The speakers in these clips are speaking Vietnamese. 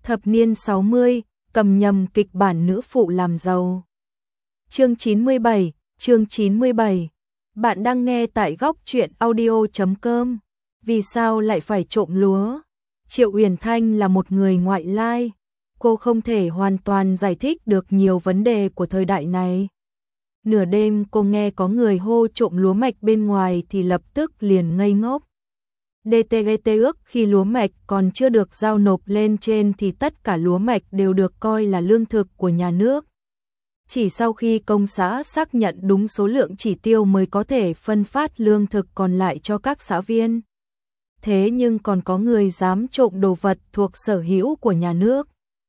Thập niên 60, cầm nhầm kịch bản nữ phụ làm giàu. Chương 97. Bạn đang nghe tại góc truyện audio.com. Vì sao lại phải trộm lúa? Triệu Uyển Thanh là một người ngoại lai, cô không thể hoàn toàn giải thích được nhiều vấn đề của thời đại này. Nửa đêm cô nghe có người hô trộm lúa mạch bên ngoài thì lập tức liền ngây ngốc. DTGT ước khi lúa mạch còn chưa được giao nộp lên trên thì tất cả lúa mạch đều được coi là lương thực của nhà nước. Chỉ sau khi công xã xác nhận đúng số lượng chỉ tiêu mới có thể phân phát lương thực còn lại cho các xã viên. Thế nhưng còn có người dám trộm đồ vật thuộc sở hữu của nhà nước.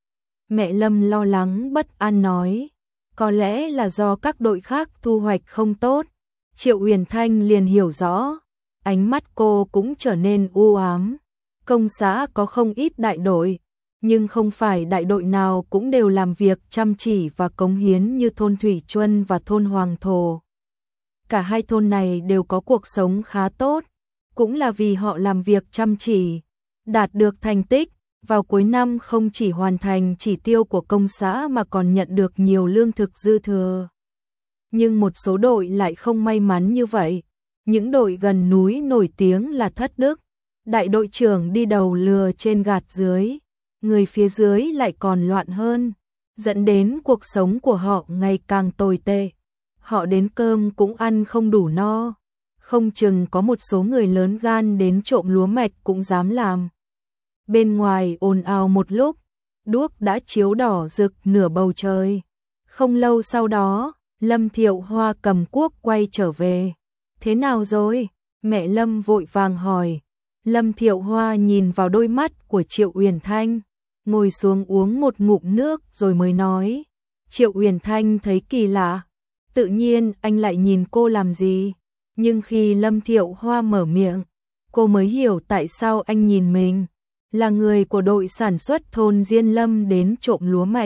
Mẹ Lâm lo lắng bất an nói, có lẽ là do các đội khác thu hoạch không tốt. Triệu Uyển Thanh liền hiểu rõ, ánh mắt cô cũng trở nên u ám. Công xã có không ít đại đội, nhưng không phải đại đội nào cũng đều làm việc chăm chỉ và cống hiến như thôn Thủy Chuân và thôn Hoàng Thổ. Cả hai thôn này đều có cuộc sống khá tốt, cũng là vì họ làm việc chăm chỉ, đạt được thành tích, vào cuối năm không chỉ hoàn thành chỉ tiêu của công xã mà còn nhận được nhiều lương thực dư thừa. Nhưng một số đội lại không may mắn như vậy. Những đội gần núi nổi tiếng là thất đức, đại đội trưởng đi đầu lừa trên gạt dưới, người phía dưới lại còn loạn hơn, dẫn đến cuộc sống của họ ngày càng tồi tệ. Họ đến cơm cũng ăn không đủ no, không chừng có một số người lớn gan đến trộm lúa mạch cũng dám làm. Bên ngoài ồn ào một lúc, đuốc đã chiếu đỏ rực nửa bầu trời. Không lâu sau đó, Lâm Thiệu Hoa cầm cuốc quay trở về. Thế nào rồi? Mẹ Lâm vội vàng hỏi. Lâm Thiệu Hoa nhìn vào đôi mắt của Triệu Uyển Thanh, ngồi xuống uống một ngụm nước rồi mới nói. Triệu Uyển Thanh thấy kỳ lạ, tự nhiên anh lại nhìn cô làm gì? Nhưng khi Lâm Thiệu Hoa mở miệng, cô mới hiểu tại sao anh nhìn mình, là người của đội sản xuất thôn Diên Lâm đến trộm lúa mạch.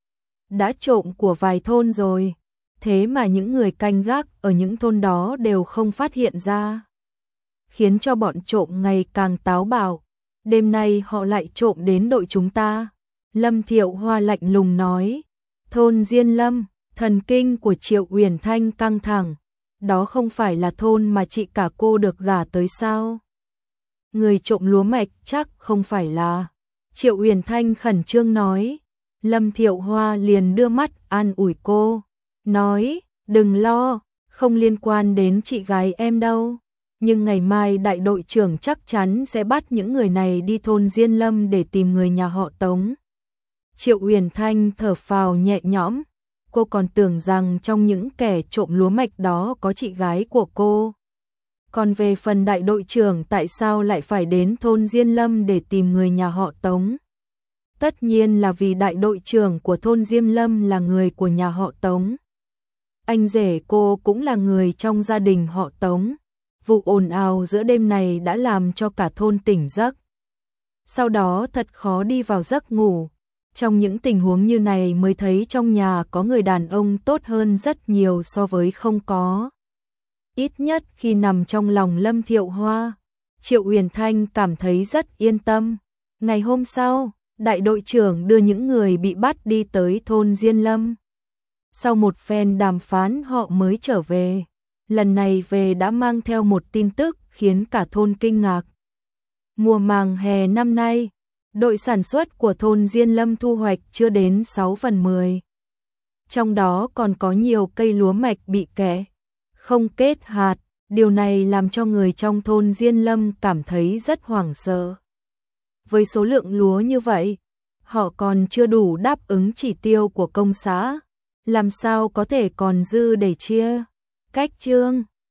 Đã trộm của vài thôn rồi, thế mà những người canh gác ở những thôn đó đều không phát hiện ra, khiến cho bọn trộm ngày càng táo bạo. Đêm nay họ lại trộm đến đội chúng ta. Lâm Thiệu Hoa lạnh lùng nói. Thôn Diên Lâm, thần kinh của Triệu Uyển Thanh căng thẳng. Đó không phải là thôn mà chị cả cô được gả tới sao? Người trộm lúa mạch chắc không phải là. Triệu Uyển Thanh khẩn trương nói. Lâm Thiệu Hoa liền đưa mắt an ủi cô, nói, đừng lo, không liên quan đến chị gái em đâu. Nhưng ngày mai đại đội trưởng chắc chắn sẽ bắt những người này đi thôn Diên Lâm để tìm người nhà họ Tống. Triệu Uyển Thanh thở phào nhẹ nhõm, cô còn tưởng rằng trong những kẻ trộm lúa mạch đó có chị gái của cô. Còn về phần đại đội trưởng tại sao lại phải đến thôn Diên Lâm để tìm người nhà họ Tống? Tất nhiên là vì đại đội trưởng của thôn Diên Lâm là người của nhà họ Tống. Anh rể cô cũng là người trong gia đình họ Tống. Vụ ồn ào giữa đêm này đã làm cho cả thôn tỉnh giấc. Sau đó thật khó đi vào giấc ngủ. Trong những tình huống như này mới thấy trong nhà có người đàn ông tốt hơn rất nhiều so với không có. Ít nhất khi nằm trong lòng Lâm Thiệu Hoa, Triệu Uyển Thanh cảm thấy rất yên tâm. Ngày hôm sau, đại đội trưởng đưa những người bị bắt đi tới thôn Diên Lâm. Sau một phen đàm phán họ mới trở về. Lần này về đã mang theo một tin tức khiến cả thôn kinh ngạc. Mùa màng hè năm nay, đội sản xuất của thôn Diên Lâm thu hoạch chưa đến 6/10. Trong đó còn có nhiều cây lúa mạch bị kẽ, không kết hạt. Điều này làm cho người trong thôn Diên Lâm cảm thấy rất hoảng sợ. Với số lượng lúa như vậy, họ còn chưa đủ đáp ứng chỉ tiêu của công xã, làm sao có thể còn dư để chia. Cách chương